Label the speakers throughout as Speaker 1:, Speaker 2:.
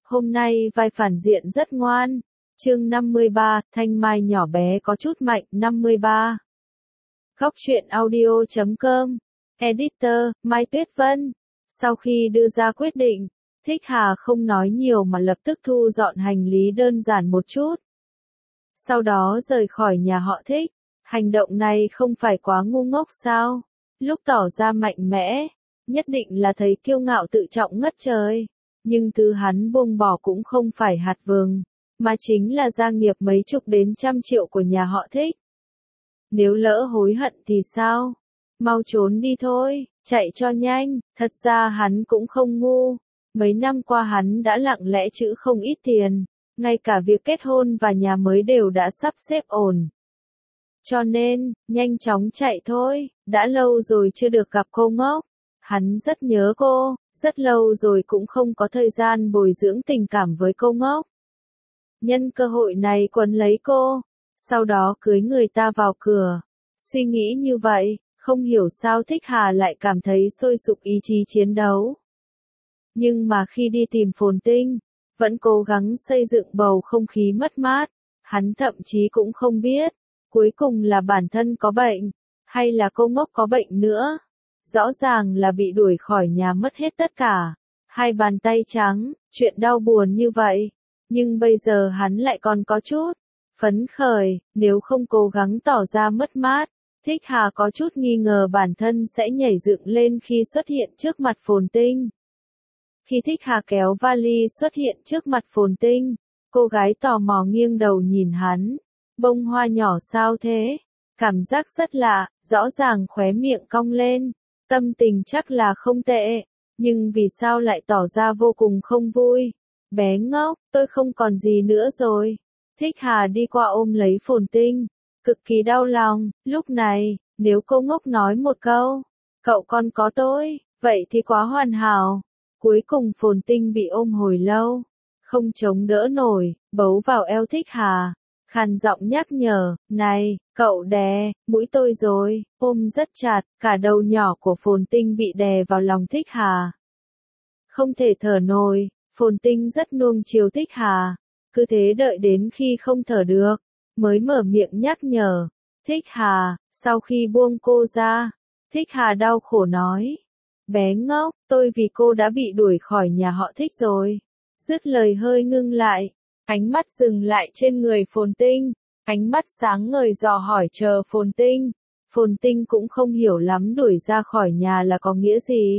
Speaker 1: Hôm nay vai phản diện rất ngoan. Chương 53, Thanh Mai nhỏ bé có chút mạnh. 53. Góc truyện audio.com. Editor, Mai Tuyết Vân. Sau khi đưa ra quyết định, Thích Hà không nói nhiều mà lập tức thu dọn hành lý đơn giản một chút. Sau đó rời khỏi nhà họ Thích. Hành động này không phải quá ngu ngốc sao? Lúc tỏ ra mạnh mẽ, nhất định là thấy kiêu ngạo tự trọng ngất trời. Nhưng thứ hắn buông bỏ cũng không phải hạt vừng, mà chính là gia nghiệp mấy chục đến trăm triệu của nhà họ Thích. Nếu lỡ hối hận thì sao? Mau trốn đi thôi, chạy cho nhanh. Thật ra hắn cũng không ngu. Mấy năm qua hắn đã lặng lẽ trữ không ít tiền, ngay cả việc kết hôn và nhà mới đều đã sắp xếp ổn. Cho nên, nhanh chóng chạy thôi, đã lâu rồi chưa được gặp cô ngốc. Hắn rất nhớ cô, rất lâu rồi cũng không có thời gian bồi dưỡng tình cảm với cô ngốc. Nhân cơ hội này quấn lấy cô, sau đó cưới người ta vào cửa. Suy nghĩ như vậy, không hiểu sao Thích Hà lại cảm thấy sôi sục ý chí chiến đấu. Nhưng mà khi đi tìm Phồn Tinh, vẫn cố gắng xây dựng bầu không khí mất mát, hắn thậm chí cũng không biết, cuối cùng là bản thân có bệnh, hay là cô ngốc có bệnh nữa. Rõ ràng là bị đuổi khỏi nhà mất hết tất cả, hai bàn tay trắng, chuyện đau buồn như vậy. Nhưng bây giờ hắn lại còn có chút phấn khởi, nếu không cố gắng tỏ ra mất mát. Thích Hà có chút nghi ngờ bản thân sẽ nhảy dựng lên khi xuất hiện trước mặt Phồn Tinh. Khi Thích Hà kéo vali xuất hiện trước mặt Phồn Tinh, cô gái tò mò nghiêng đầu nhìn hắn. Bông hoa nhỏ sao thế? Cảm giác rất lạ, rõ ràng khóe miệng cong lên. Tâm tình chắc là không tệ, nhưng vì sao lại tỏ ra vô cùng không vui? Bé ngốc, tôi không còn gì nữa rồi. Thích Hà đi qua ôm lấy Phồn Tinh, cực kỳ đau lòng. Lúc này, nếu cô ngốc nói một câu, cậu con có tôi, vậy thì quá hoàn hảo. Cuối cùng Phồn Tinh bị ôm hồi lâu, không chống đỡ nổi, bấu vào eo Thích Hà, khàn giọng nhắc nhở, này, cậu đè, mũi tôi rồi, ôm rất chặt, cả đầu nhỏ của Phồn Tinh bị đè vào lòng Thích Hà. Không thể thở nổi, Phồn Tinh rất nuông chiều Thích Hà, cứ thế đợi đến khi không thở được, mới mở miệng nhắc nhở, Thích Hà. Sau khi buông cô ra, Thích Hà đau khổ nói, bé ngốc, tôi vì cô đã bị đuổi khỏi nhà họ Thích rồi. Dứt lời hơi ngưng lại, ánh mắt dừng lại trên người Phồn Tinh, ánh mắt sáng ngời dò hỏi chờ Phồn Tinh. Phồn Tinh cũng không hiểu lắm đuổi ra khỏi nhà là có nghĩa gì.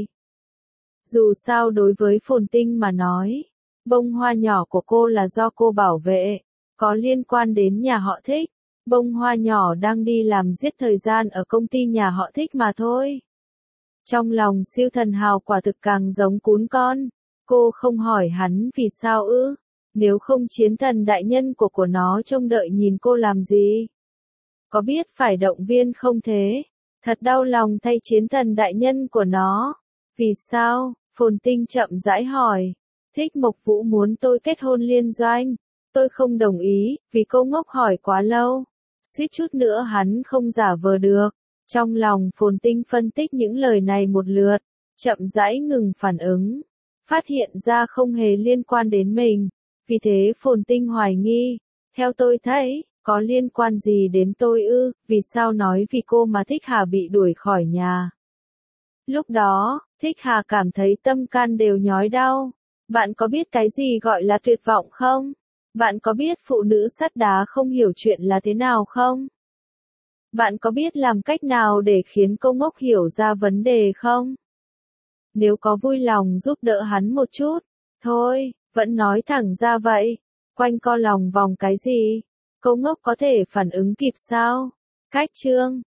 Speaker 1: Dù sao đối với Phồn Tinh mà nói, bông hoa nhỏ của cô là do cô bảo vệ, có liên quan đến nhà họ Thích. Bông hoa nhỏ đang đi làm giết thời gian ở công ty nhà họ Thích mà thôi. Trong lòng siêu thần hào quả thực càng giống cún con. Cô không hỏi hắn vì sao ư? Nếu không chiến thần đại nhân của nó trông đợi nhìn cô làm gì? Có biết phải động viên không thế? Thật đau lòng thay chiến thần đại nhân của nó. Vì sao? Phồn Tinh chậm rãi hỏi. Thích Mộc Vũ muốn tôi kết hôn liên doanh. Tôi không đồng ý, vì cô ngốc hỏi quá lâu. Suýt chút nữa hắn không giả vờ được. Trong lòng Phồn Tinh phân tích những lời này một lượt, chậm rãi ngừng phản ứng. Phát hiện ra không hề liên quan đến mình. Vì thế Phồn Tinh hoài nghi. Theo tôi thấy, có liên quan gì đến tôi ư? Vì sao nói vì cô mà Thích Hà bị đuổi khỏi nhà? Lúc đó, Thích Hà cảm thấy tâm can đều nhói đau. Bạn có biết cái gì gọi là tuyệt vọng không? Bạn có biết phụ nữ sắt đá không hiểu chuyện là thế nào không? Bạn có biết làm cách nào để khiến cô ngốc hiểu ra vấn đề không? Nếu có vui lòng giúp đỡ hắn một chút. Thôi, vẫn nói thẳng ra vậy. Quanh co lòng vòng cái gì? Cô ngốc có thể phản ứng kịp sao? Cách chương